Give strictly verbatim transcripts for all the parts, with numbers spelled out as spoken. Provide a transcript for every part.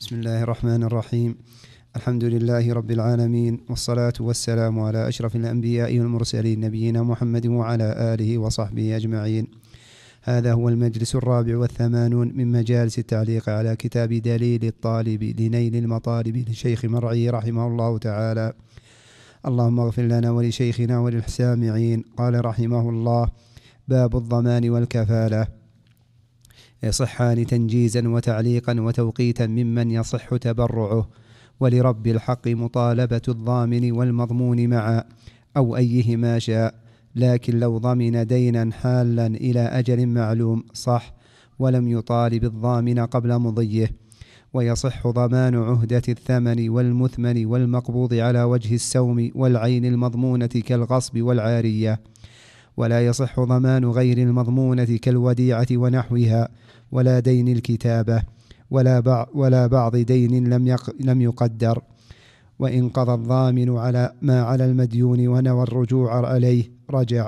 بسم الله الرحمن الرحيم. الحمد لله رب العالمين، والصلاة والسلام على أشرف الأنبياء والمرسلين نبينا محمد وعلى آله وصحبه أجمعين. هذا هو المجلس الرابع والثمانون من مجالس التعليق على كتاب دليل الطالب لنيل المطالب لشيخ مرعي رحمه الله تعالى. اللهم اغفر لنا ولشيخنا وللسامعين. قال رحمه الله: باب الضمان والكفالة. يصحان تنجيزا وتعليقا وتوقيتا ممن يصح تبرعه، ولرب الحق مطالبة الضامن والمضمون معا أو أيهما شاء، لكن لو ضمن دينا حالا إلى أجل معلوم صح، ولم يطالب الضامن قبل مضيه. ويصح ضمان عهدة الثمن والمثمن والمقبوض على وجه السوم والعين المضمونة كالغصب والعارية. ولا يصح ضمان غير المضمونة كالوديعة ونحوها، ولا دين الكتابة، ولا بعض, ولا بعض دين لم, يق لم يقدر. وإن قضى الضامن على ما على المديون ونوى الرجوع عليه رجع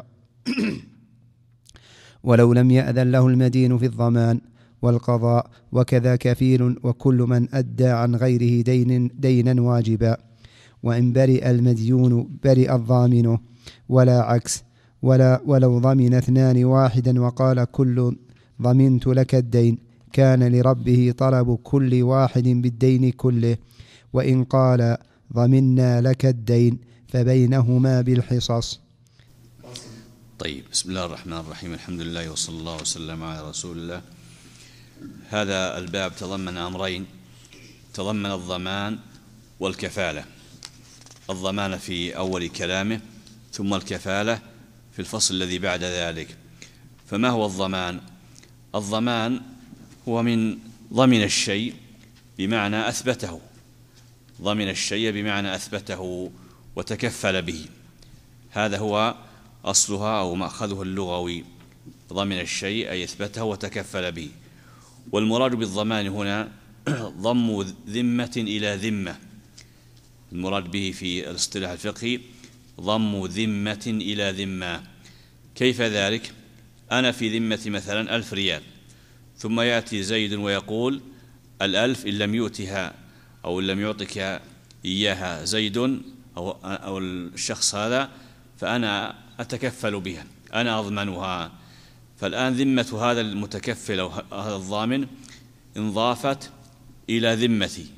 ولو لم يأذن له المدين في الضمان والقضاء. وكذا كفيل وكل من أدى عن غيره دين دينا واجبا. وإن برئ المديون برئ الضامن، ولا عكس. ولا ولو ضمن اثنان واحدا وقال كل ضمنت لك الدين، كان لربه طلب كل واحد بالدين كله. وإن قال ضمنا لك الدين فبينهما بالحصص. طيب، بسم الله الرحمن الرحيم. الحمد لله وصلى الله وسلم على رسول الله. هذا الباب تضمن أمرين: تضمن الضمان والكفالة. الضمان في أول كلامه، ثم الكفالة في الفصل الذي بعد ذلك. فما هو الضمان؟ الضمان هو من ضمن الشيء بمعنى أثبته، ضمن الشيء بمعنى أثبته وتكفل به. هذا هو أصلها أو مأخذه اللغوي، ضمن الشيء أي أثبته وتكفل به. والمراد بالضمان هنا ضم ذمة إلى ذمة، المراد به في الاصطلاح الفقهي ضم ذمة إلى ذمة. كيف ذلك؟ أنا في ذمة مثلا ألف ريال، ثم يأتي زيد ويقول الألف إن لم يؤتها أو إن لم يعطك إياها زيد أو, أو الشخص هذا فأنا أتكفل بها، أنا أضمنها. فالآن ذمة هذا المتكفل أو هذا الضامن انضافت إلى ذمتي،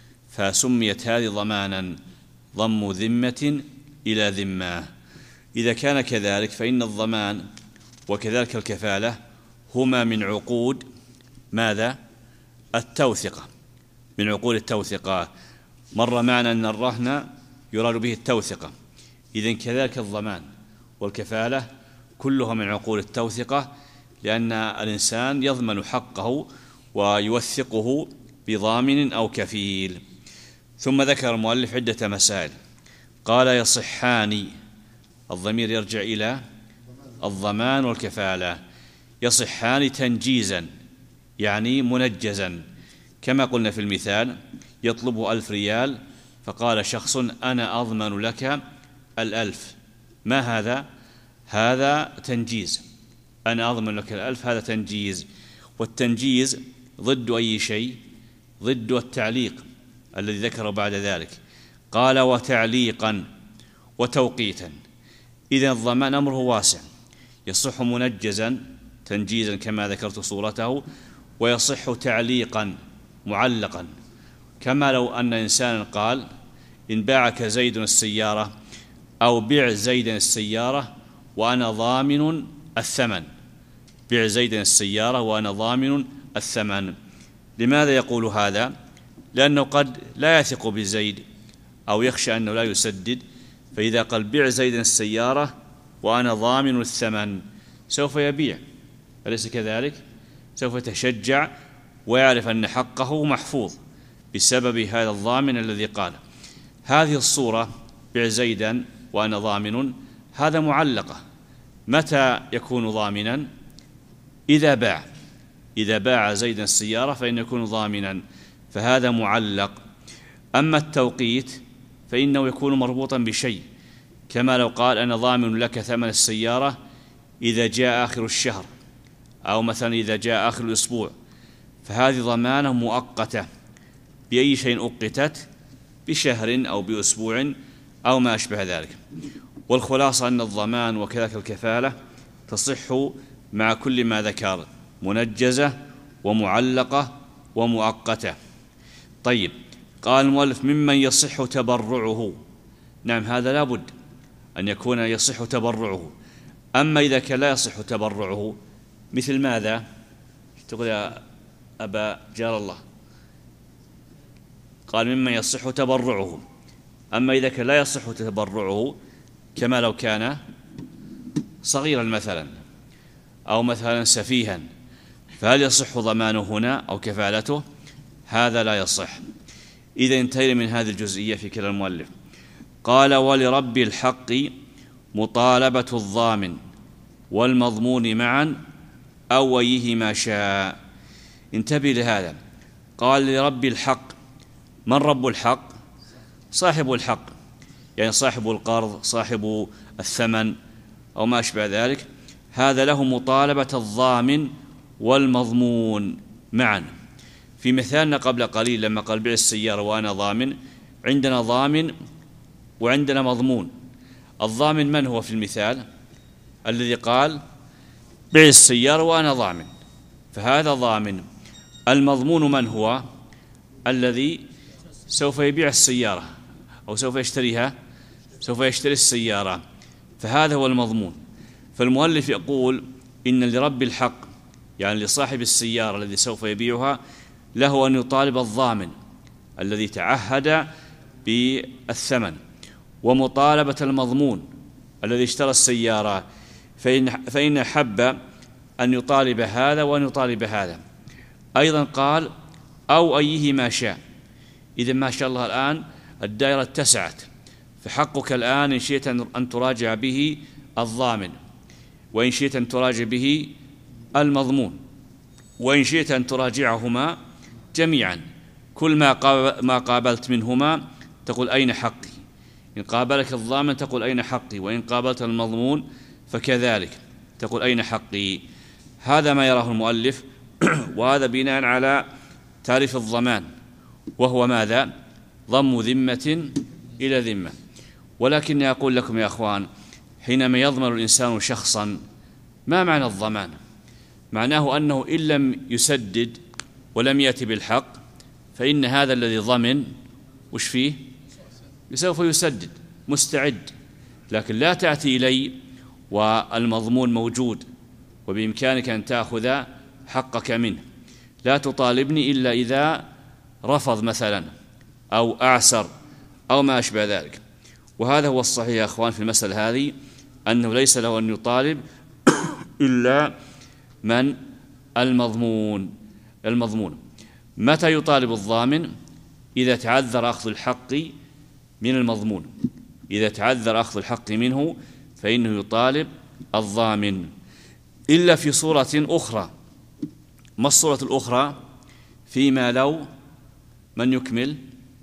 فسميت هذه ضمانا، ضم ذمة إلى ذمة. إذا كان كذلك فإن الضمان وكذلك الكفالة هما من عقود ماذا؟ التوثقة، من عقود التوثقة. مر معنا أن الرهن يراد به التوثقة، إذن كذلك الضمان والكفالة كلها من عقود التوثقة، لأن الإنسان يضمن حقه ويوثقه بضامن أو كفيل. ثم ذكر المؤلف عدة مسائل. قال: يصحان، الضمير يرجع إلى الضمان والكفالة. يصحان تنجيزا يعني منجزا، كما قلنا في المثال: يطلب ألف ريال فقال شخص أنا أضمن لك الألف. ما هذا؟ هذا تنجيز، أنا أضمن لك الألف، هذا تنجيز. والتنجيز ضد أي شيء؟ ضد التعليق الذي ذكره بعد ذلك. قال: وتعليقا وتوقيتا. إذن الضمان أمره واسع، يصح منجزا تنجيزا كما ذكرت صورته، ويصح تعليقا معلقا، كما لو أن إنسانا قال إن باعك زيد السيارة أو بيع زيدا السيارة وأنا ضامن الثمن، بيع زيدا السيارة وأنا ضامن الثمن. لماذا يقول هذا؟ لأنه قد لا يثق بزيد أو يخشى أنه لا يسدد، فإذا قال بيع زيدا السيارة وأنا ضامن الثمن سوف يبيع، أليس كذلك؟ سوف يتشجع ويعرف أن حقه محفوظ بسبب هذا الضامن الذي قال. هذه الصورة بيع زيدا وأنا ضامن هذا معلقة. متى يكون ضامنا؟ إذا باع، إذا باع زيدا السيارة فإنه يكون ضامنا، فهذا معلق. أما التوقيت فإنه يكون مربوطا بشيء، كما لو قال أنا ضامن لك ثمن السيارة إذا جاء آخر الشهر، أو مثلا إذا جاء آخر الأسبوع، فهذه ضمانة مؤقتة بأي شيء أوقتت، بشهر أو بأسبوع أو ما أشبه ذلك. والخلاصة أن الضمان وكذلك الكفالة تصح مع كل ما ذكر، منجزة ومعلقة ومؤقتة. طيب، قال المؤلف ممن يصح تبرعه. نعم، هذا لا بد أن يكون يصح تبرعه. أما إذا كان لا يصح تبرعه، مثل ماذا؟ تقول يا أبا جار الله؟ قال ممن يصح تبرعه. أما إذا كان لا يصح تبرعه، كما لو كان صغيرا مثلا أو مثلا سفيها، فهل يصح ضمانه هنا أو كفالته؟ هذا لا يصح. إذا انتهينا من هذه الجزئية في كلام المؤلف. قال ولرب الحق مطالبة الضامن والمضمون معا أو أيهما شاء. انتبه لهذا. قال لرب الحق. من رب الحق؟ صاحب الحق، يعني صاحب القرض، صاحب الثمن أو ما أشبه ذلك. هذا له مطالبة الضامن والمضمون معا. في مثالنا قبل قليل لما قال بيع السيارة وأنا ضامن، عندنا ضامن وعندنا مضمون. الضامن من هو في المثال؟ الذي قال بيع السيارة وأنا ضامن، فهذا ضامن. المضمون من هو؟ الذي سوف يبيع السيارة أو سوف يشتريها، سوف يشتري السيارة، فهذا هو المضمون. فالمؤلف يقول إن لرب الحق، يعني لصاحب السيارة الذي سوف يبيعها، له أن يطالب الضامن الذي تعهد بالثمن، ومطالبة المضمون الذي اشترى السيارة، فإن, فإن حب أن يطالب هذا وأن يطالب هذا. أيضا قال أو أيهما شاء. إذا ما شاء الله الآن الدائرة اتسعت، فحقك الآن إن شئت أن تراجع به الضامن، وإن شئت أن تراجع به المضمون، وإن شئت أن تراجعهما جميعا. كل ما قابلت منهما تقول أين حقي. إن قابلك الضامن تقول أين حقي، وإن قابلت المضمون فكذلك تقول أين حقي. هذا ما يراه المؤلف، وهذا بناء على تعريف الضمان، وهو ماذا؟ ضم ذمة إلى ذمة. ولكني أقول لكم يا أخوان، حينما يضمن الإنسان شخصا، ما معنى الضمان؟ معناه أنه إن لم يسدد ولم يأتي بالحق، فإن هذا الذي ضمن وش فيه؟ سوف يسدد، مستعد. لكن لا تأتي إلي والمضمون موجود وبإمكانك أن تأخذ حقك منه. لا تطالبني إلا إذا رفض مثلا أو أعسر أو ما أشبه ذلك. وهذا هو الصحيح يا أخوان في المسألة هذه، أنه ليس له أن يطالب إلا من المضمون. المضمون متى يطالب الضامن؟ إذا تعذر أخذ الحق من المضمون. إذا تعذر أخذ الحق منه فإنه يطالب الضامن، إلا في صورة أخرى. ما الصورة الأخرى؟ فيما لو، من يكمل؟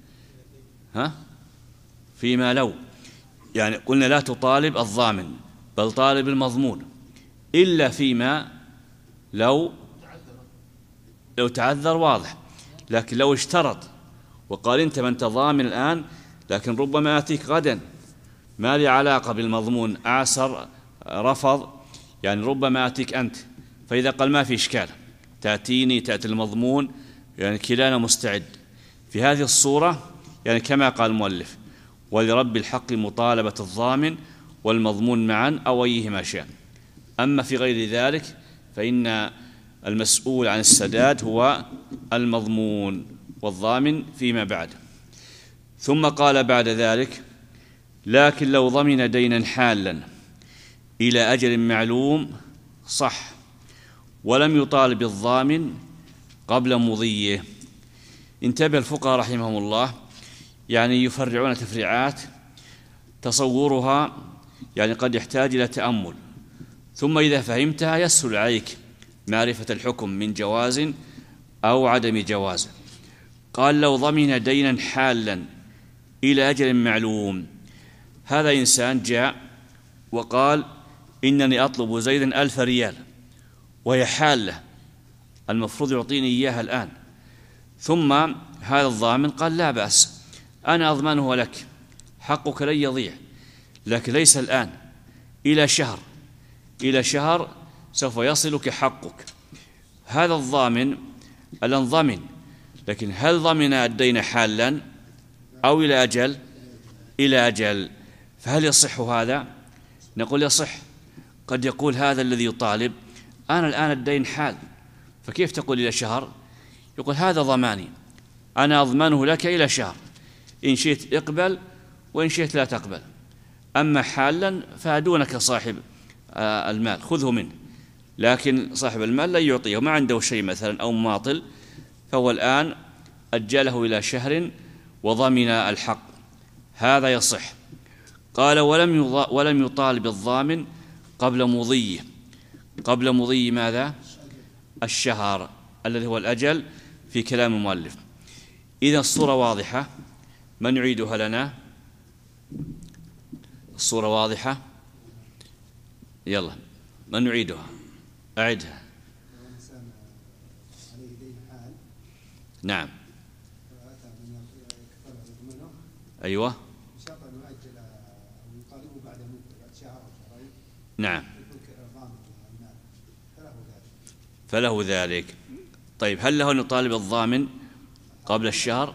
ها؟ فيما لو، يعني قلنا لا تطالب الضامن بل طالب المضمون، إلا فيما لو لو تعذر، واضح. لكن لو اشترط وقال أنت من تضامن الآن، لكن ربما أتيك غدا، ما لي علاقة بالمضمون، أعسر رفض، يعني ربما أتيك أنت. فإذا قال ما في إشكال، تأتيني تأتي المضمون، يعني كلانا مستعد. في هذه الصورة يعني كما قال المؤلف ولرب الحق مطالبة الضامن والمضمون معا أو أيهما شاء. أما في غير ذلك فإن المسؤول عن السداد هو المضمون والضامن فيما بعد. ثم قال بعد ذلك لكن لو ضمن دينا حالا إلى أجل معلوم صح، ولم يطالب الضامن قبل مضيه. انتبه الفقهاء رحمهم الله، يعني يفرعون تفريعات تصورها يعني قد يحتاج إلى تأمل، ثم إذا فهمتها يسهل عليك معرفة الحكم من جواز أو عدم جواز. قال لو ضمن دينا حالا إلى أجل معلوم. هذا إنسان جاء وقال إنني أطلب زيدا ألف ريال وهي حالة، المفروض يعطيني إياها الآن، ثم هذا الضامن قال لا بأس، أنا أضمنه لك، حقك لن يضيع، لكن ليس الآن، إلى شهر، إلى شهر سوف يصلك حقك. هذا الضامن الآن ضمن، لكن هل ضمن الدين حالا أو إلى أجل؟ إلى أجل. فهل يصح هذا؟ نقول يصح. قد يقول هذا الذي يطالب أنا الآن الدين حال، فكيف تقول إلى شهر؟ يقول هذا ضماني، أنا أضمنه لك إلى شهر، إن شئت اقبل وإن شئت لا تقبل، أما حالا فدونك صاحب المال خذه منه، لكن صاحب المال لا يعطيه، ما عنده شيء مثلا أو مماطل، فهو الآن أجله إلى شهر وضمن الحق، هذا يصح. قال ولم ولم يطالب الضامن قبل مضيه، قبل مضي ماذا؟ الشهر الذي هو الأجل في كلام المؤلف. إذا الصورة واضحة، من يعيدها لنا؟ الصورة واضحة؟ يلا من يعيدها؟ أعدها. نعم. أيوة. نعم. فله ذلك. طيب هل له أن يطالب الضامن قبل الشهر؟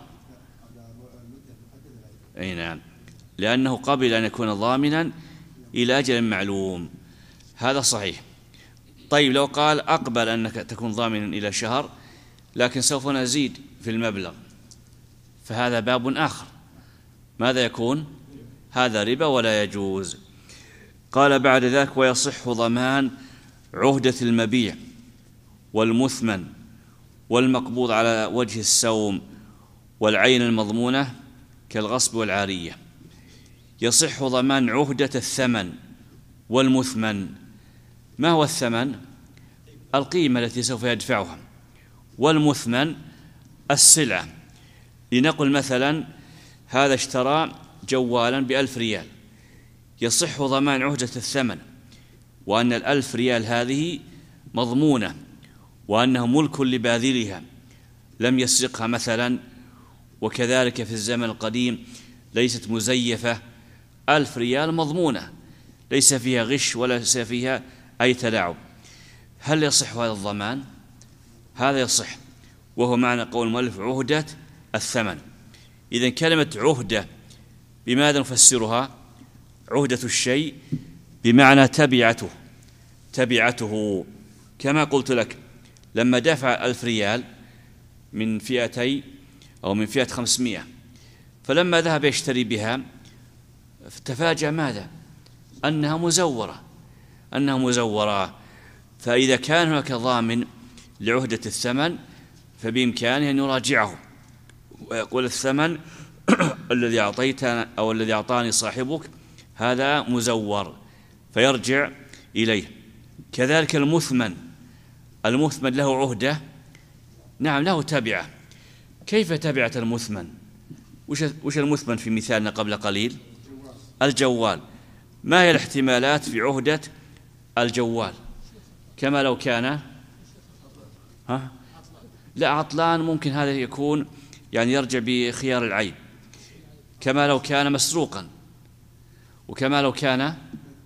أي نعم، لأنه قبل أن يكون ضامنا إلى أجل معلوم، هذا صحيح. طيب لو قال أقبل أنك تكون ضامنا إلى شهر لكن سوف نزيد في المبلغ، فهذا باب آخر، ماذا يكون؟ هذا ربا ولا يجوز. قال بعد ذلك ويصح ضمان عهدة المبيع والمثمن والمقبوض على وجه السوم والعين المضمونة كالغصب والعارية. يصح ضمان عهدة الثمن والمثمن. ما هو الثمن؟ القيمة التي سوف يدفعها، والمثمن السلعة. لنقل مثلا هذا اشترى جوالا بألف ريال، يصح ضمان عهدة الثمن، وأن الألف ريال هذه مضمونة، وأنه ملك لباذلها لم يسرقها مثلا، وكذلك في الزمن القديم ليست مزيفة، ألف ريال مضمونة ليس فيها غش ولا ليس فيها أي تلاعب. هل يصح هذا الضمان؟ هذا يصح، وهو معنى قول المؤلف عهدة الثمن. إذن كلمة عهدة بماذا نفسرها؟ عهدة الشيء بمعنى تبعته، تبعته، كما قلت لك لما دفع ألف ريال من فئتي أو من فئة خمسمائة، فلما ذهب يشتري بها تفاجأ ماذا؟ أنها مزورة، أنها مزورة. فإذا كان هناك ضامن لعهدة الثمن فبإمكانه أن يراجعه ويقول الثمن الذي أعطيتنا أو الذي أعطاني صاحبك هذا مزور، فيرجع إليه. كذلك المثمن، المثمن له عهدة، نعم له تبعة. كيف تبعة المثمن؟ وش المثمن في مثالنا قبل قليل؟ الجوال. ما هي الاحتمالات في عهدة الجوال؟ كما لو كان ها؟ لا عطلان، ممكن هذا يكون يعني يرجع بخيار العيب، كما لو كان مسروقا، وكما لو كان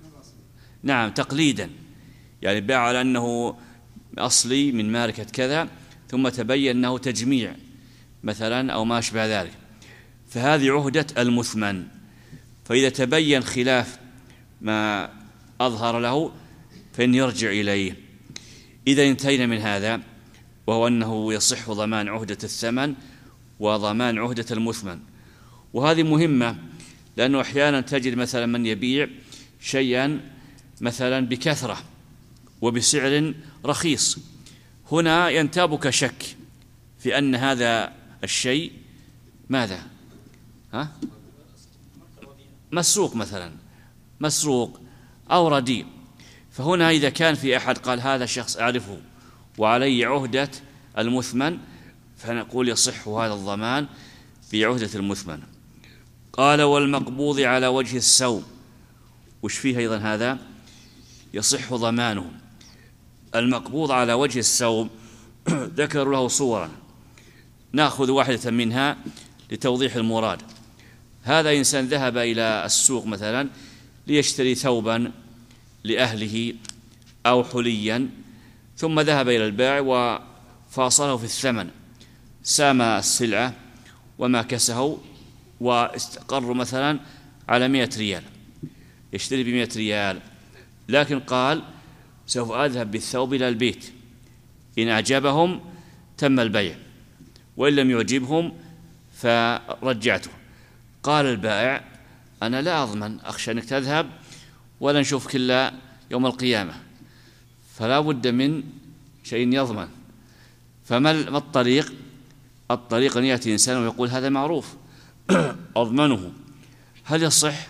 نعم تقليدا، يعني باع على أنه أصلي من ماركة كذا ثم تبين أنه تجميع مثلا أو ما أشبه ذلك، فهذه عهدة المثمن. فإذا تبين خلاف ما أظهر له فإن يرجع إليه. إذا انتهينا من هذا، وهو أنه يصح ضمان عهدة الثمن وضمان عهدة المثمن. وهذه مهمة، لأنه أحيانا تجد مثلا من يبيع شيئا مثلا بكثرة وبسعر رخيص، هنا ينتابك شك في أن هذا الشيء ماذا؟ ها؟ مسروق مثلا، مسروق أو رديء. فهنا إذا كان في أحد قال هذا الشخص أعرفه وعلي عهدة المثمن، فنقول يصح هذا الضمان بعهدة المثمن. قال والمقبوض على وجه السوم، وش فيه أيضا هذا؟ يصح ضمانه. المقبوض على وجه السوم ذكروا له صورا، نأخذ واحدة منها لتوضيح المراد. هذا إنسان ذهب إلى السوق مثلا ليشتري ثوبا لأهله أو حليا، ثم ذهب إلى البائع وفاصله في الثمن، سام السلعة وما كسه واستقر مثلا على مئة ريال، يشتري بمئة ريال، لكن قال سوف أذهب بالثوب إلى البيت، إن أعجبهم تم البيع وإن لم يعجبهم فرجعته. قال البائع أنا لا أضمن، أخشى أنك تذهب ولا نشوفك إلا يوم القيامة، فلا بد من شيء يضمن. فما الطريق؟ الطريق أن يأتي إنسان ويقول هذا معروف أضمنه. هل يصح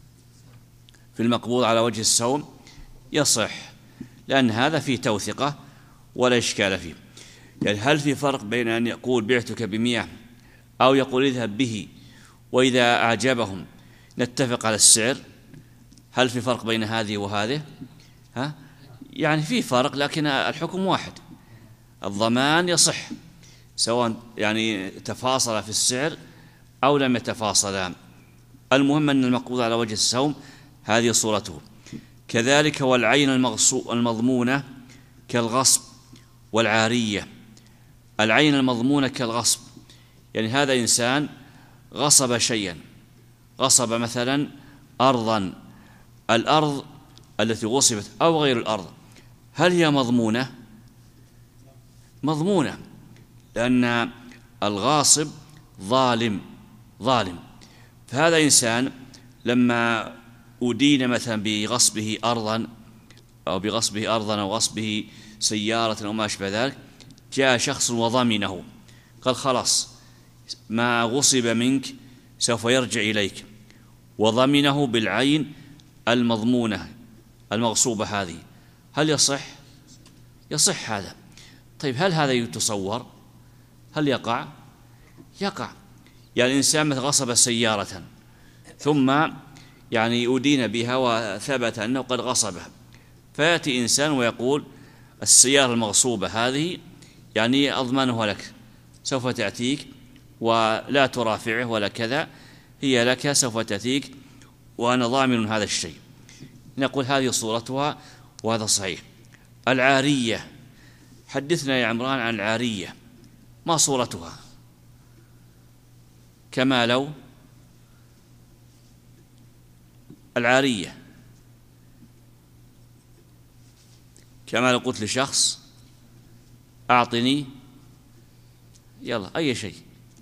في المقبوض على وجه السوم؟ يصح، لأن هذا فيه توثقة ولا إشكال فيه. يعني هل في فرق بين أن يقول بعتك بمئة أو يقول اذهب به وإذا أعجبهم نتفق على السعر؟ هل في فرق بين هذه وهذه؟ ها؟ يعني في فرق، لكن الحكم واحد. الضمان يصح سواء يعني تفاصل في السعر أو لم يتفاصلا، المهم أن المقبوض على وجه السوم هذه صورته. كذلك والعين المضمونة كالغصب والعارية. العين المضمونة كالغصب، يعني هذا إنسان غصب شيئا، غصب مثلا أرضا، الأرض التي غصبت أو غير الأرض، هل هي مضمونة؟ مضمونة، لأن الغاصب ظالم ظالم. فهذا إنسان لما أدين مثلا بغصبه أرضا أو بغصبه أرضا أو غصبه سيارة أو ما أشبه ذلك، جاء شخص وضمنه، قال خلاص ما غصب منك سوف يرجع إليك، وضمنه بالعين المضمونة المغصوبة هذه، هل يصح؟ يصح هذا. طيب هل هذا يتصور؟ هل يقع؟ يقع. يعني الإنسان مثل غصب سيارة ثم يعني أدين بها وثبت أنه قد غصبها، فيأتي إنسان ويقول السيارة المغصوبة هذه يعني أضمنها لك، سوف تأتيك ولا ترافعه ولا كذا، هي لك سوف تأتيك وأنا ضامن هذا الشيء، نقول هذه صورتها وهذا صحيح. العارية، حدثنا يا عمران عن العارية، ما صورتها؟ كما لو العارية كما لو قلت لشخص أعطني يلا أي شيء،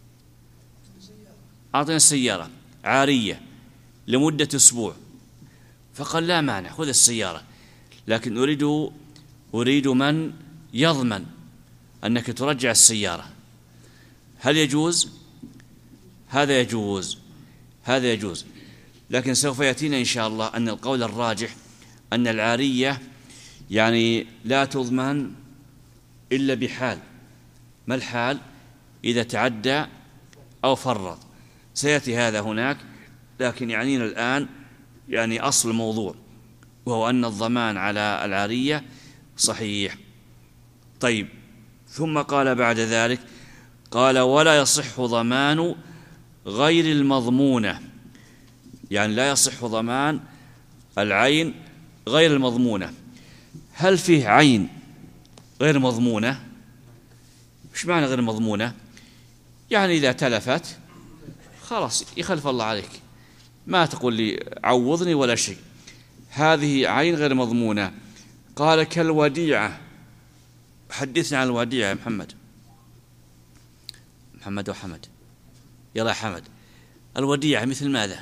أعطني السيارة عارية لمدة أسبوع، فقال لا مانع خذ السيارة، لكن أريد أريد من يضمن أنك ترجع السيارة، هل يجوز؟ هذا يجوز، هذا يجوز. لكن سوف يأتينا إن شاء الله أن القول الراجح أن العارية يعني لا تضمن إلا بحال. ما الحال؟ إذا تعدى أو فرط، سيأتي هذا هناك، لكن يعنينا الآن يعني أصل الموضوع، وهو أن الضمان على العارية صحيح. طيب، ثم قال بعد ذلك، قال ولا يصح ضمان غير المضمونة، يعني لا يصح ضمان العين غير المضمونة. هل فيه عين غير مضمونة؟ مش معنى غير مضمونة؟ يعني إذا تلفت خلاص يخلف الله عليك، ما تقول لي عوضني ولا شيء، هذه عين غير مضمونة. قال كالوديعة، حدثنا عن الوديعة يا محمد. محمد وحمد، يلا حمد، الوديعة مثل ماذا؟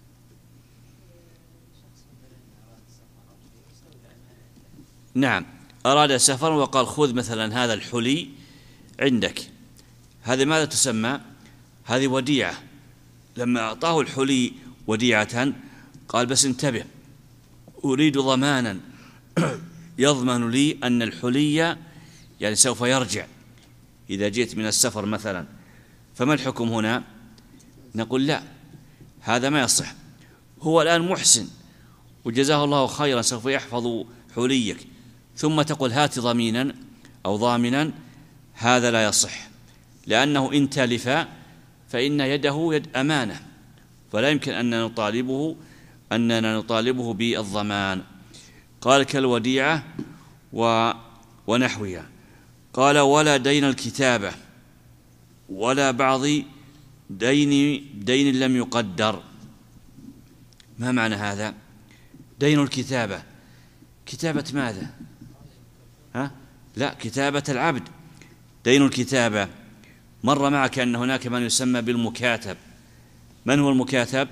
نعم، أراد سفر وقال خذ مثلا هذا الحلي عندك، هذه ماذا تسمى؟ هذه وديعة. لما أعطاه الحلي وديعة قال بس انتبه، أريد ضمانا يضمن لي أن الحلي يعني سوف يرجع إذا جئت من السفر مثلا، فما الحكم هنا؟ نقول لا، هذا ما يصح، هو الآن محسن وجزاه الله خيرا سوف يحفظ حليك، ثم تقول هات ضمينا أو ضامنا، هذا لا يصح، لأنه إن تلف فإن يده يد أمانة، فلا يمكن أن نطالبه أننا نطالبه بالضمان. قال كالوديعة ونحوها. قال ولا دين الكتابة ولا بعض دين دين لم يقدر. ما معنى هذا؟ دين الكتابة، كتابة ماذا؟ ها؟ لا، كتابة العبد. دين الكتابة مر معك أن هناك من يسمى بالمكاتب. من هو المكاتب؟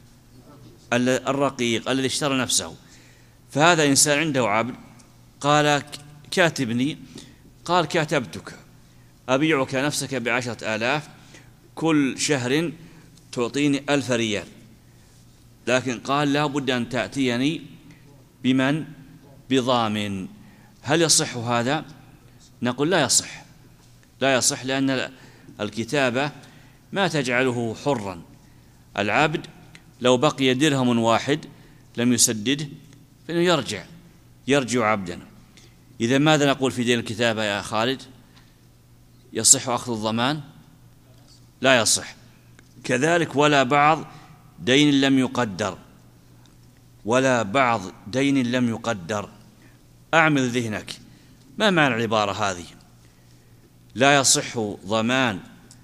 الرقيق الذي اشترى نفسه. فهذا إنسان عنده عبد، قال كاتبني، قال كاتبتك أبيعك نفسك بعشرة آلاف، كل شهر تعطيني ألف ريال، لكن قال لا بد أن تأتيني بمن؟ بضامن. هل يصح هذا؟ نقول لا يصح، لا يصح، لأن الكتابة ما تجعله حرا. العبد لو بقي درهم واحد لم يسدده فإنه يرجع يرجع عبدا. إذا ماذا نقول في دين الكتابة يا خالد؟ يصح أخذ الضمان؟ لا يصح. كذلك ولا بعض دين لم يقدر، ولا بعض دين لم يقدر. أعمل ذهنك، ما معنى العبارة هذه؟ لا يصح ضمان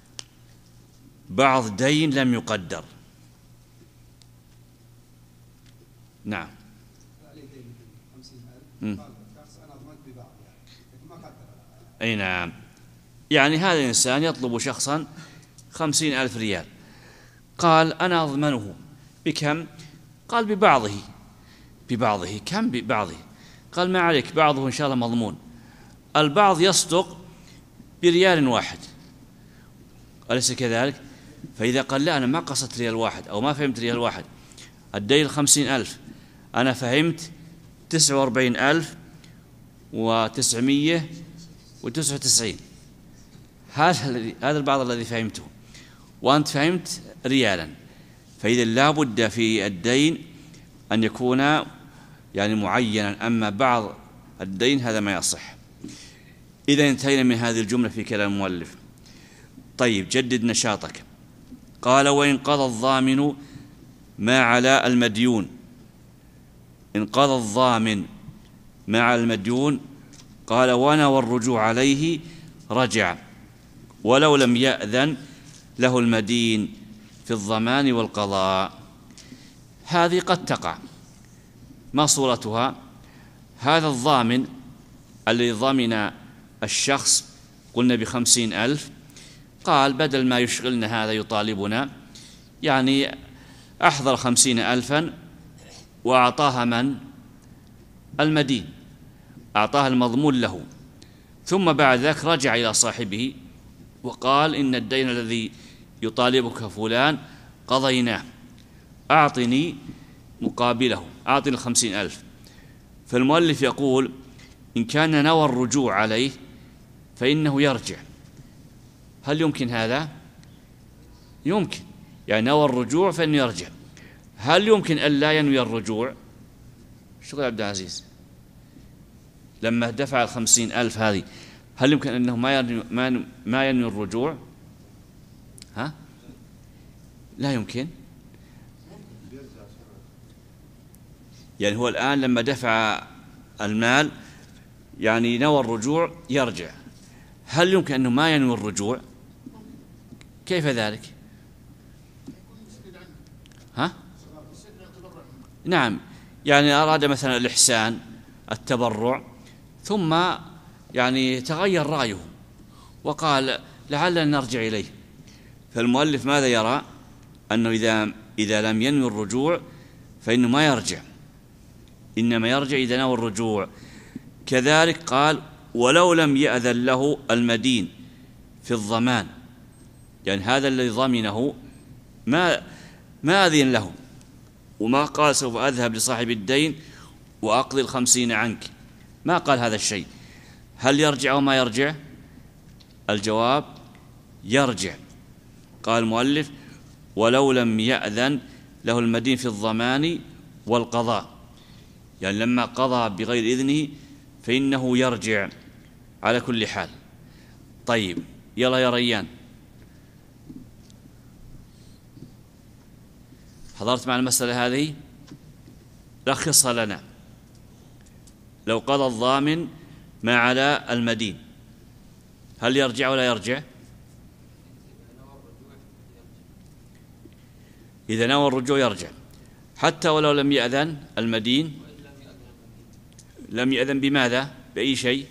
بعض دين لم يقدر. نعم. أي نعم. يعني هذا الإنسان يطلب شخصا خمسين ألف ريال، قال أنا أضمنه بكم؟ قال ببعضه. ببعضه كم ببعضه؟ قال ما عليك، بعضه إن شاء الله مضمون. البعض يصدق بريال واحد، أليس كذلك؟ فإذا قال لا أنا ما قصدت ريال واحد أو ما فهمت ريال واحد، الدين خمسين ألف، أنا فهمت تسعة وأربعين ألف وتسعمية وتسعة وتسعين، هذا هذا البعض الذي فهمته، وأنت فهمت ريالا. فإذا لا بد في الدين أن يكون يعني معينا، أما بعض الدين هذا ما يصح. إذا انتهينا من هذه الجملة في كلام المؤلف. طيب جدد نشاطك. قال وإن قضى الضامن ما على المديون. إن قضى الضامن ما على المديون، قال ونوى الرجوع عليه رجع، ولو لم يأذن له المدين في الضمان والقضاء. هذه قد تقع. ما صورتها؟ هذا الضامن الذي ضمن الشخص قلنا بخمسين ألف، قال بدل ما يشغلنا هذا يطالبنا، يعني أحضر خمسين ألفا وأعطاها من؟ المدين، أعطاها المضمون له. ثم بعد ذلك رجع إلى صاحبه وقال إن الدين الذي يطالبك فلان قضيناه، أعطني مقابله، أعطني الخمسين ألف. فالمؤلف يقول إن كان نوى الرجوع عليه فإنه يرجع. هل يمكن هذا؟ يمكن، يعني نوى الرجوع فإنه يرجع. هل يمكن أن لا ينوي الرجوع؟ شو عبد العزيز لما دفع الخمسين ألف هذه، هل يمكن أنه ما ينوي, ما ينوي الرجوع؟ ها؟ لا يمكن. يعني هو الآن لما دفع المال يعني نوى الرجوع يرجع، هل يمكن أنه ما ينوي الرجوع؟ كيف ذلك؟ ها؟ نعم، يعني أراد مثلا الإحسان التبرع، ثم يعني تغير رأيه وقال لعلنا نرجع إليه. فالمؤلف ماذا يرى؟ أنه إذا إذا لم ينوي الرجوع فإنه ما يرجع، إنما يرجع إذا نوى الرجوع. كذلك قال ولو لم يأذن له المدين في الضمان، يعني هذا الذي ضمنه ما ما أذن له، وما قال سوف أذهب لصاحب الدين وأقضي الخمسين عنك، ما قال هذا الشيء. هل يرجع أو ما يرجع؟ الجواب يرجع. قال المؤلف ولو لم يأذن له المدين في الضمان والقضاء، يعني لما قضى بغير إذنه فإنه يرجع على كل حال. طيب يلا يا ريان. حضرت مع المسألة هذه؟ لخصها لنا. لو قضى الضامن ما على المدين هل يرجع ولا يرجع؟ إذا نوى الرجوع يرجع حتى ولو لم يأذن المدين. لم يأذن بماذا؟ بأي شيء؟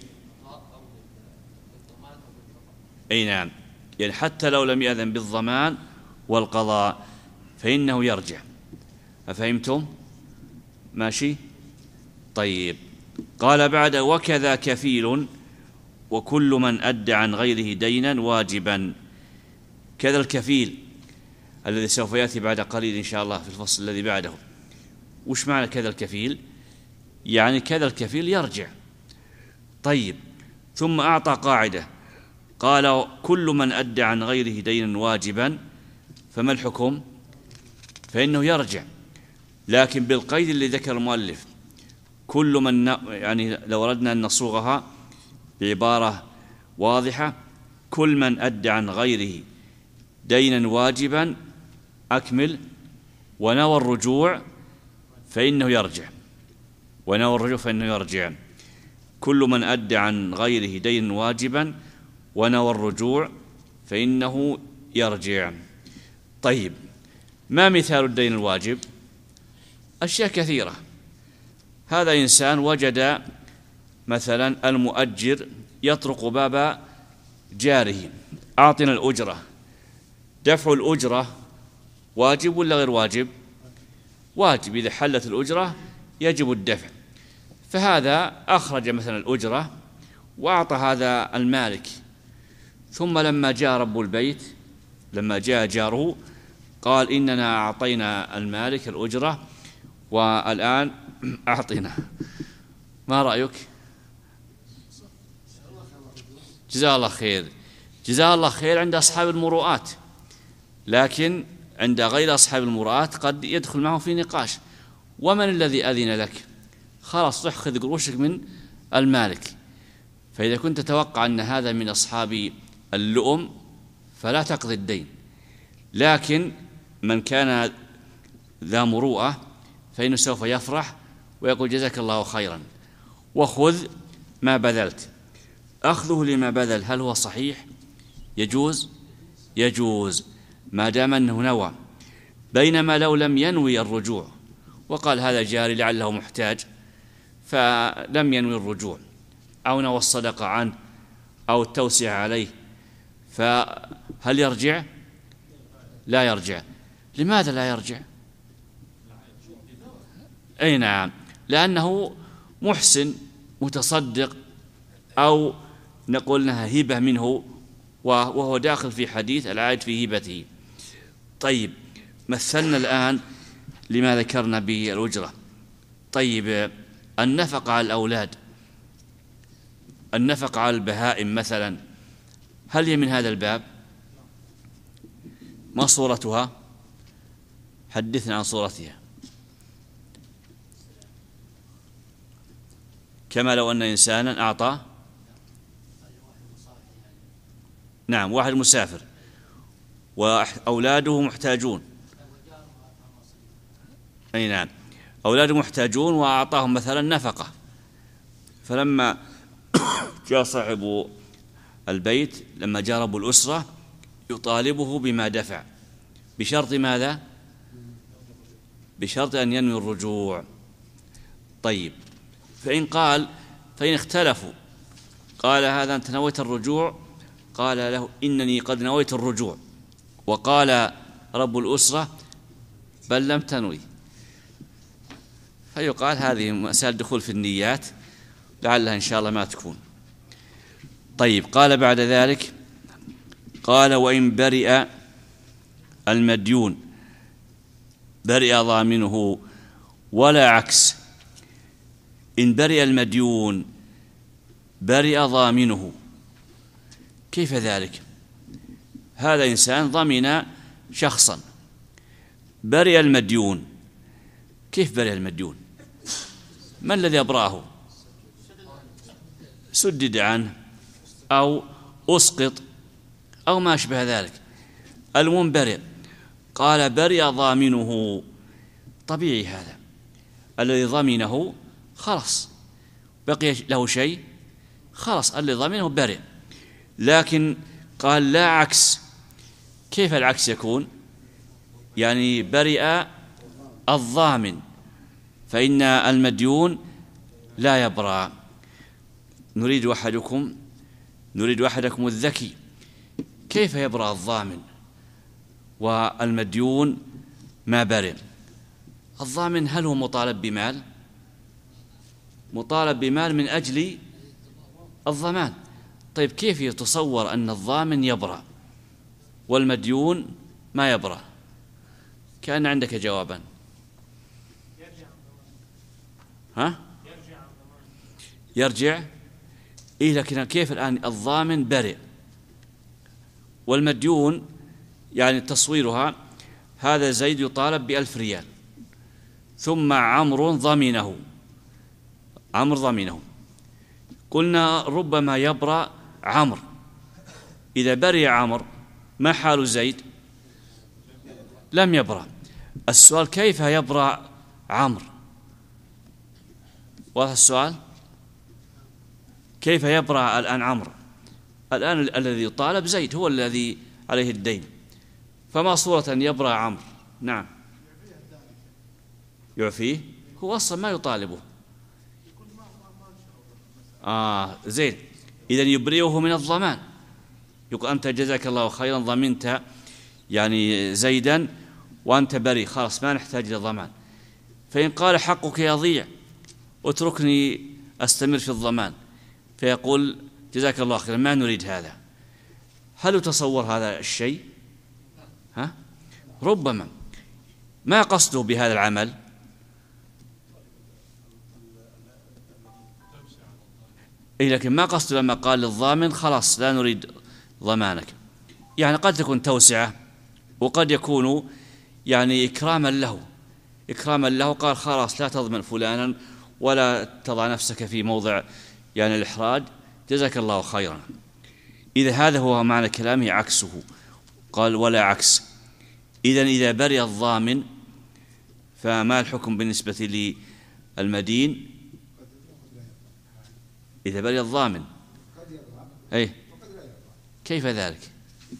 أي نعم، يعني حتى لو لم يأذن بالضمان والقضاء فإنه يرجع. أفهمتم؟ ماشي؟ طيب. قال بعد: وكذا كفيل وكل من أدى عن غيره دينا واجبا. كذا الكفيل الذي سوف يأتي بعد قليل إن شاء الله في الفصل الذي بعده. وش معنى كذا الكفيل؟ يعني كذا الكفيل يرجع. طيب، ثم أعطى قاعدة قال: كل من أدى عن غيره دينا واجبا، فما الحكم؟ فإنه يرجع، لكن بالقيد اللي ذكر المؤلف: كل من، يعني لو أردنا أن نصوغها بعبارة واضحة: كل من أدى عن غيره دينا واجبا أكمل ونوى الرجوع فإنه يرجع. ونوى الرجوع فإنه يرجع. كل من أدى عن غيره دينا واجبا ونوى الرجوع فإنه يرجع. طيب، ما مثال الدين الواجب؟ أشياء كثيرة. هذا إنسان وجد مثلا المؤجر يطرق باب جاره: أعطنا الأجرة. دفع الأجرة واجب ولا غير واجب؟ واجب، إذا حلت الأجرة يجب الدفع. فهذا أخرج مثلا الأجرة وأعطى هذا المالك، ثم لما جاء رب البيت، لما جاء جاره، قال: إننا أعطينا المالك الأجرة والآن أعطينا. ما رأيك؟ جزاه الله خير. جزاه الله خير عند أصحاب المروءات، لكن عند غير أصحاب المروءات قد يدخل معه في نقاش: ومن الذي أذن لك؟ خلاص، روح خذ قروشك من المالك. فإذا كنت تتوقع أن هذا من أصحاب اللؤم فلا تقضي الدين، لكن من كان ذا مروءة فإنه سوف يفرح ويقول: جزاك الله خيرا، وخذ ما بذلت. أخذه لما بذل هل هو صحيح؟ يجوز؟ يجوز ما دام أنه نوى. بينما لو لم ينوي الرجوع وقال: هذا جاري لعله محتاج، فلم ينوي الرجوع، أو نوى الصدقة عنه أو التوسعة عليه، فهل يرجع؟ لا يرجع. لماذا لا يرجع؟ أي نعم، لأنه محسن متصدق، أو نقول لها هبة منه، وهو داخل في حديث العائد في هبته. طيب، مثلنا الآن لما ذكرنا به الأجرة. طيب، النفقة على الأولاد، النفقة على البهائم مثلا، هل هي من هذا الباب؟ ما صورتها؟ حدثنا عن صورتها. كما لو أن إنسانا أعطى، نعم، واحد مسافر وأولاده محتاجون، أي نعم، أولاده محتاجون وأعطاهم مثلا نفقة، فلما جاء صاحب البيت، لما جاء رب الأسرة، يطالبه بما دفع، بشرط ماذا؟ بشرط أن ينوي الرجوع. طيب، فإن قال، فإن اختلفوا، قال: هذا أنت نويت الرجوع؟ قال له: إنني قد نويت الرجوع. وقال رب الأسرة: بل لم تنوي. فيقال هذه مسائل دخول في النيات، لعلها إن شاء الله ما تكون. طيب، قال بعد ذلك، قال: وإن برئ المديون برئ ضامنه ولا عكس. إن برئ المديون برئ ضامنه. كيف ذلك؟ هذا إنسان ضمن شخصا، برئ المديون. كيف برئ المديون؟ ما الذي أبرأه؟ سدد عنه أو أسقط أو ما أشبه ذلك، المهم برئ. قال: برئ ضامنه طبيعي هذا. الذي ضمنه خلص، بقي له شيء خلص، الذي ضمنه برئ. لكن قال لا عكس. كيف العكس يكون؟ يعني برئ الضامن فإن المديون لا يبرأ. نريد أحدكم نريد أحدكم الذكي، كيف يبرأ الضامن والمديون ما برئ؟ الضامن هل هو مطالب بمال؟ مطالب بمال من أجل الضمان. طيب كيف يتصور أن الضامن يبرأ والمديون ما يبرأ؟ كأن عندك جوابا. ها؟ يرجع. إيه، لكن كيف الآن الضامن برئ والمديون؟ يعني تصويرها هذا زيد يطالب بألف ريال، ثم عمرو ضمنه عمرو ضمنه قلنا ربما يبرأ عمرو. إذا برئ عمرو ما حال زيد؟ لم يبرأ. السؤال كيف يبرأ عمرو؟ واضح السؤال؟ كيف يبرأ الآن عمرو؟ الآن الذي يطالب زيد هو الذي عليه الدين، فما صورة أن يبرأ عمرو؟ نعم، يعفيه، هو أصلا ما يطالبه. آه زين، إذن يبرئه من الضمان. يقول أنت جزاك الله خيرا ضمنت يعني زيدا وأنت بريء، خلاص ما نحتاج لضمان. فإن قال حقك يضيع اتركني أستمر في الضمان، فيقول جزاك الله خيرا ما نريد هذا. هل يتصور هذا الشيء؟ ها؟ ربما ما قصده بهذا العمل. إيه، لكن ما قصده لما قال للضامن خلاص لا نريد ضمانك. يعني قد تكون توسعة، وقد يكون يعني إكراما له إكراما له قال خلاص لا تضمن فلانا ولا تضع نفسك في موضع يعني الإحراج، جزاك الله خيرا. إذا هذا هو معنى كلامه عكسه، قال ولا عكس. إذن إذا برئ الضامن فما الحكم بالنسبة للمدين؟ إذا برئ الضامن أي كيف ذلك؟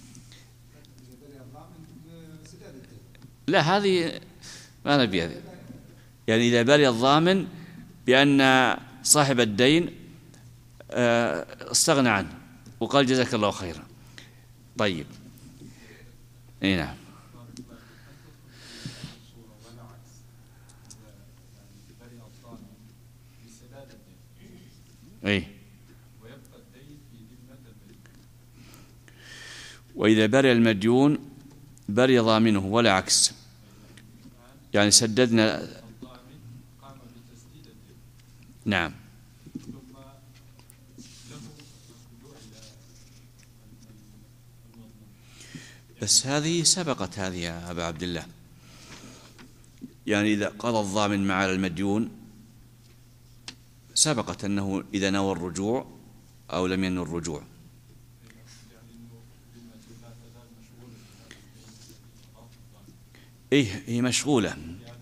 لا، هذه ما نبي هذه. يعني إذا برئ الضامن بأن صاحب الدين استغنى عنه وقال جزاك الله خيرا. طيب، اي نعم. اي وإذا برئ المديون برئ ضامنه ولا عكس. يعني سددنا. نعم. بس هذه سبقت هذه يا أبا عبد الله. يعني إذا قضى الضامن مع المديون سبقت أنه إذا نوى الرجوع أو لم ينوي الرجوع. إيه، هي مشغولة.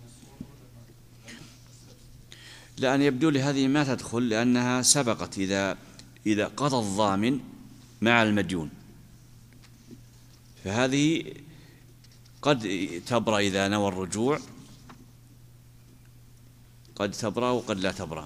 لأن يبدو لي هذه ما تدخل لأنها سبقت. إذا إذا قضى الضامن مع المديون فهذه قد تبرأ إذا نوى الرجوع، قد تبرأ وقد لا تبرأ.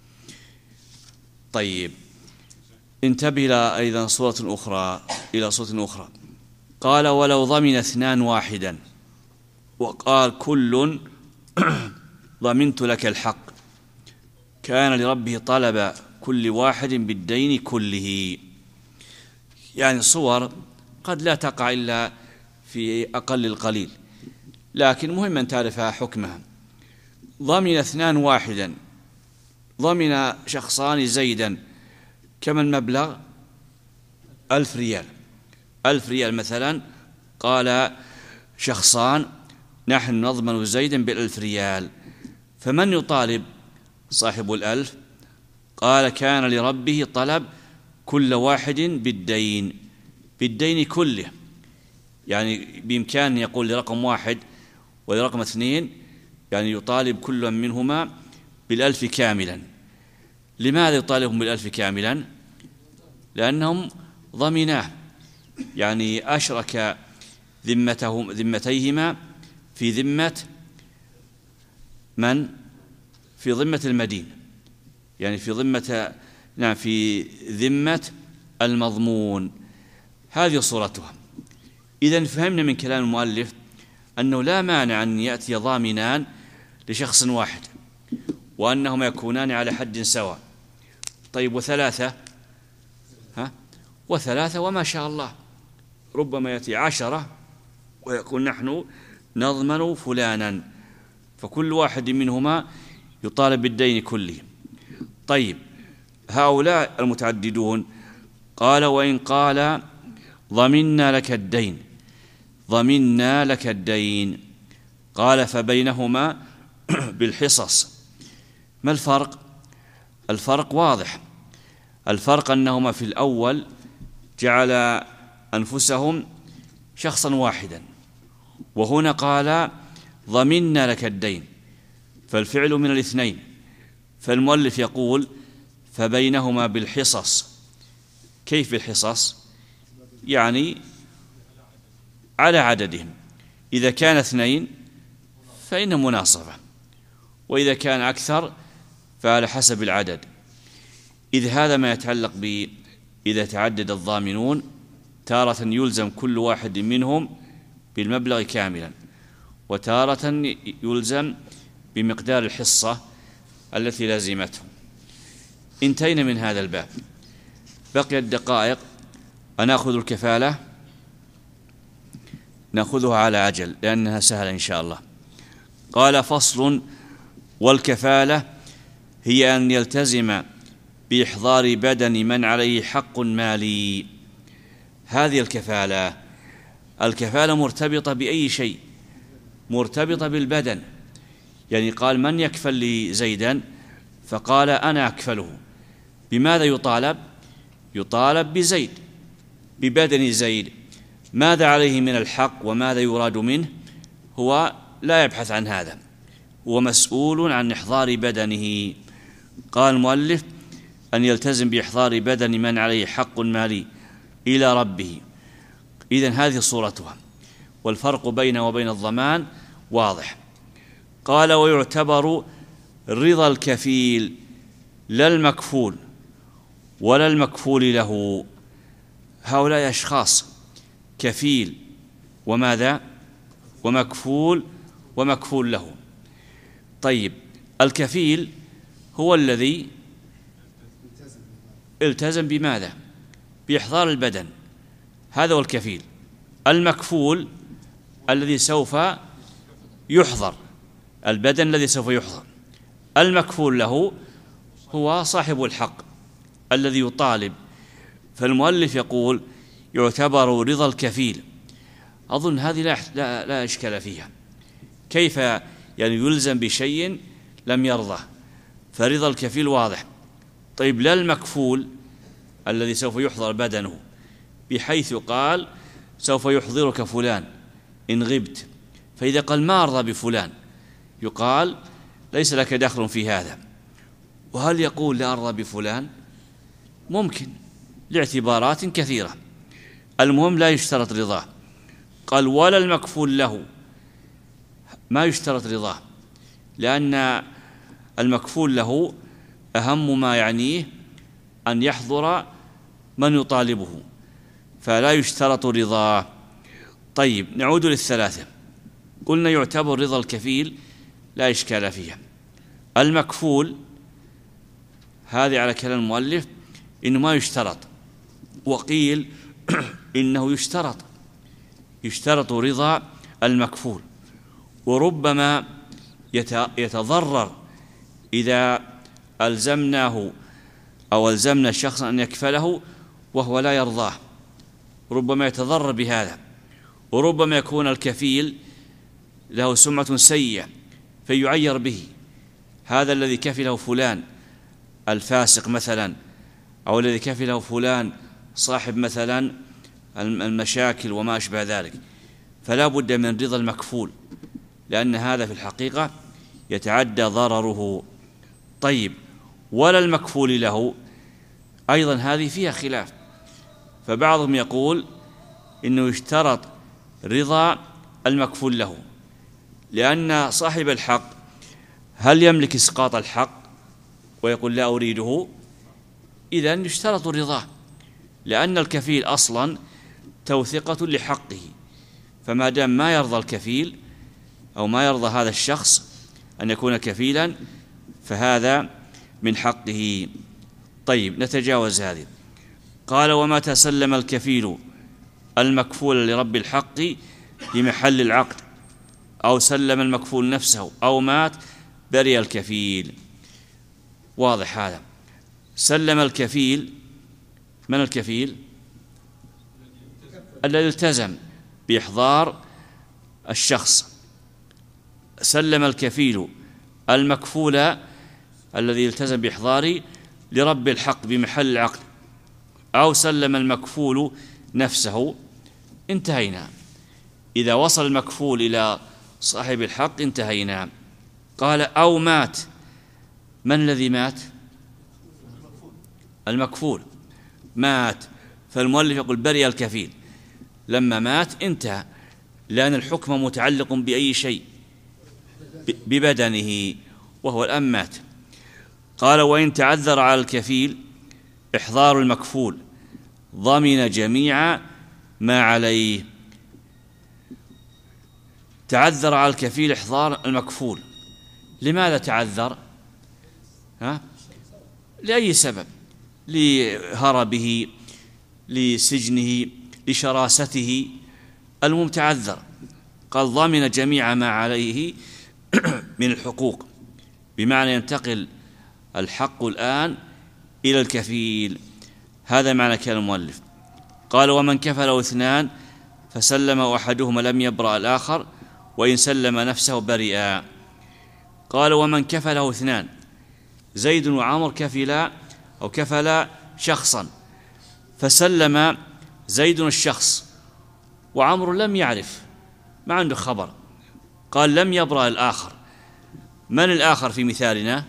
طيب، انتبه إلى أيضا صورة أخرى إلى صورة أخرى. قال ولو ضمن اثنان واحدا وقال كل ضمنت لك الحق كان لربه طلب كل واحد بالدين كله. يعني صور قد لا تقع إلا في أقل القليل، لكن مهم أن تعرفها حكمها. ضمن اثنان واحدا، ضمن شخصان زيدا، كم المبلغ؟ ألف ريال. ألف ريال مثلا. قال شخصان نحن نضمن زيدا بالألف ريال، فمن يطالب صاحب الألف؟ قال كان لربه طلب كل واحد بالدين بالدين كله. يعني بإمكان يقول لرقم واحد ولرقم اثنين يعني يطالب كل منهما بالألف كاملا. لماذا يطالبهم بالألف كاملا؟ لأنهم ضمناه، يعني أشرك ذمتهم ذمتيهما في ذمة من؟ في ذمة المدين، يعني في ذمة نعم في ذمة المضمون. هذه صورتها. إذن فهمنا من كلام المؤلف أنه لا مانع أن يأتي ضامنان لشخص واحد وأنهما يكونان على حد سواء. طيب وثلاثة؟ ها؟ وثلاثة وما شاء الله، ربما يأتي عشرة ويقول نحن نضمن فلانا، فكل واحد منهما يطالب بالدين كله. طيب هؤلاء المتعددون قال وإن قال ضمنا لك الدين، ضمنا لك الدين، قال فبينهما بالحصص. ما الفرق؟ الفرق واضح. الفرق أنهما في الأول جعل أنفسهم شخصا واحدا، وهنا قال ضمنا لك الدين، فالفعل من الاثنين. فالمؤلف يقول فبينهما بالحصص. كيف الحصص؟ يعني على عددهم، إذا كان اثنين فإن مناصفة، وإذا كان أكثر فعلى حسب العدد. إذ هذا ما يتعلق ب إذا تعدد الضامنون تارة يلزم كل واحد منهم بالمبلغ كاملا، وتارة يلزم بمقدار الحصة التي لازمته. انتهينا من هذا الباب. بقي الدقائق. أنأخذ الكفالة، نأخذها على عجل لأنها سهلة إن شاء الله. قال فصل: والكفالة هي أن يلتزم بإحضار بدن من عليه حق مالي. هذه الكفالة الكفالة مرتبطة بأي شيء، مرتبطة بالبدن. يعني قال من يكفل لي زيدا؟ فقال أنا أكفله. بماذا يطالب؟ يطالب بزيد، ببدن زيد. ماذا عليه من الحق وماذا يراد منه؟ هو لا يبحث عن هذا، هو مسؤول عن إحضار بدنه. قال المؤلف أن يلتزم بإحضار بدن من عليه حق مالي إلى ربه. إذن هذه صورتها، والفرق بينه وبين الضمان واضح. قال ويعتبر رضا الكفيل لا المكفول ولا المكفول له. هؤلاء أشخاص كفيل وماذا؟ ومكفول ومكفول له. طيب الكفيل هو الذي التزم بماذا؟ بإحضار البدن، هذا هو الكفيل. المكفول الذي سوف يحضر البدن، الذي سوف يحضر. المكفول له هو صاحب الحق الذي يطالب. فالمؤلف يقول يعتبر رضا الكفيل. أظن هذه لا, لا, لا إشكال فيها. كيف يعني يلزم بشيء لم يرضى؟ فرضا الكفيل واضح. طيب لا المكفول الذي سوف يحضر بدنه، بحيث قال سوف يحضرك فلان إن غبت، فإذا قال ما أرضى بفلان يقال ليس لك دخل في هذا. وهل يقول لا أرضى بفلان؟ ممكن لاعتبارات كثيرة. المهم لا يشترط رضاه. قال ولا المكفول له، ما يشترط رضاه، لأن المكفول له أهم ما يعنيه أن يحضر من يطالبه، فلا يشترط رضاه. طيب نعود للثلاثة. قلنا يعتبر رضا الكفيل لا إشكال فيها. المكفول هذه على كلام المؤلف إنه ما يشترط، وقيل إنه يشترط يشترط رضا المكفول، وربما يتضرر إذا ألزمناه أو ألزمنا الشخص أن يكفله وهو لا يرضاه، ربما يتضرر بهذا. وربما يكون الكفيل له سمعة سيئة فيعير به، هذا الذي كفله فلان الفاسق مثلا، أو الذي كفله فلان صاحب مثلا المشاكل وما أشبه ذلك. فلا بد من رضا المكفول، لأن هذا في الحقيقة يتعدى ضرره. طيب ولا المكفول له أيضا هذه فيها خلاف، فبعضهم يقول إنه يشترط رضا المكفول له، لأن صاحب الحق هل يملك إسقاط الحق ويقول لا أريده؟ إذن يشترط رضاه، لأن الكفيل أصلا توثقة لحقه، فما دام ما يرضى الكفيل أو ما يرضى هذا الشخص أن يكون كفيلا فهذا من حقه. طيب نتجاوز هذه. قال ومتى سلم الكفيل المكفول لرب الحق بمحل العقد أو سلم المكفول نفسه أو مات برئ الكفيل. واضح هذا. سلم الكفيل، من الكفيل؟ الذي التزم بإحضار الشخص. سلم الكفيل المكفول الذي التزم بإحضاره لرب الحق بمحل العقد أو سلم المكفول نفسه، انتهينا. إذا وصل المكفول إلى صاحب الحق انتهينا. قال أو مات، من الذي مات؟ المكفول مات، فالمؤلف يقول برئ الكفيل. لما مات انتهى، لأن الحكم متعلق بأي شيء؟ ببدنه، وهو الآن مات. قال وإن تعذر على الكفيل إحضار المكفول ضمن جميع ما عليه. تعذر على الكفيل إحضار المكفول، لماذا تعذر؟ ها؟ لأي سبب، لهربه، لسجنه، لشراسته، المهم تعذر. قال ضمن جميع ما عليه من الحقوق، بمعنى ينتقل الحق الآن إلى الكفيل. هذا معنى كلام المؤلف. قال ومن كفله اثنان فسلم أحدهما لم يبرأ الآخر وإن سلم نفسه برئا. قال ومن كفله اثنان، زيد وعمر كفلا أو كفلا شخصا، فسلم زيد الشخص وعمر لم يعرف، ما عنده خبر، قال لم يبرأ الآخر. من الآخر في مثالنا؟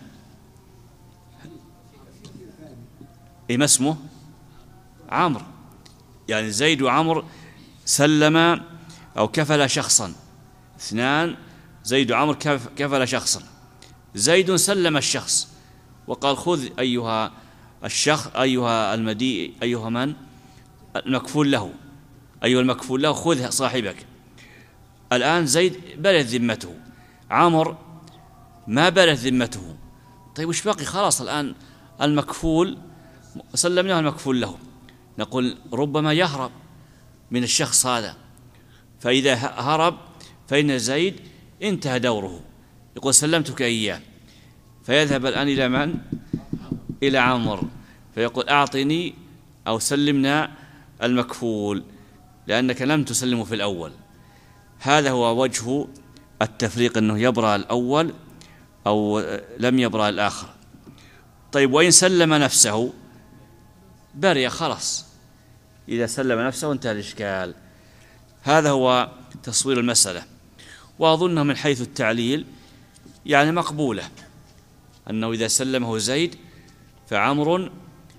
إيه ما اسمه؟ عمرو. يعني زيد وعمر سلم أو كفل شخصا، اثنان، زيد وعمر كفل شخصا. زيد سلم الشخص وقال خذ أيها الشخص، أيها المدي، أيها من المكفول له، أيها المكفول له خذ صاحبك. الآن زيد برئت ذمته، عمر ما برئت ذمته. طيب وش باقي؟ خلاص الآن المكفول سلمناه المكفول له. نقول ربما يهرب من الشخص هذا، فإذا هرب فإن زيد انتهى دوره، يقول سلمتك إياه، فيذهب الآن إلى من؟ إلى عمر، فيقول أعطني أو سلمنا المكفول لأنك لم تسلمه في الأول. هذا هو وجه التفريق، أنه يبرأ الأول أو لم يبرأ الآخر. طيب وإن سلم نفسه برئ، خلاص، إذا سلم نفسه انتهى الإشكال. هذا هو تصوير المسألة، وأظنه من حيث التعليل يعني مقبولة، أنه إذا سلمه زيد فعمر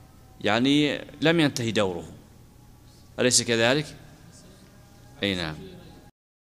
يعني لم ينتهي دوره، أليس كذلك؟ أي نعم.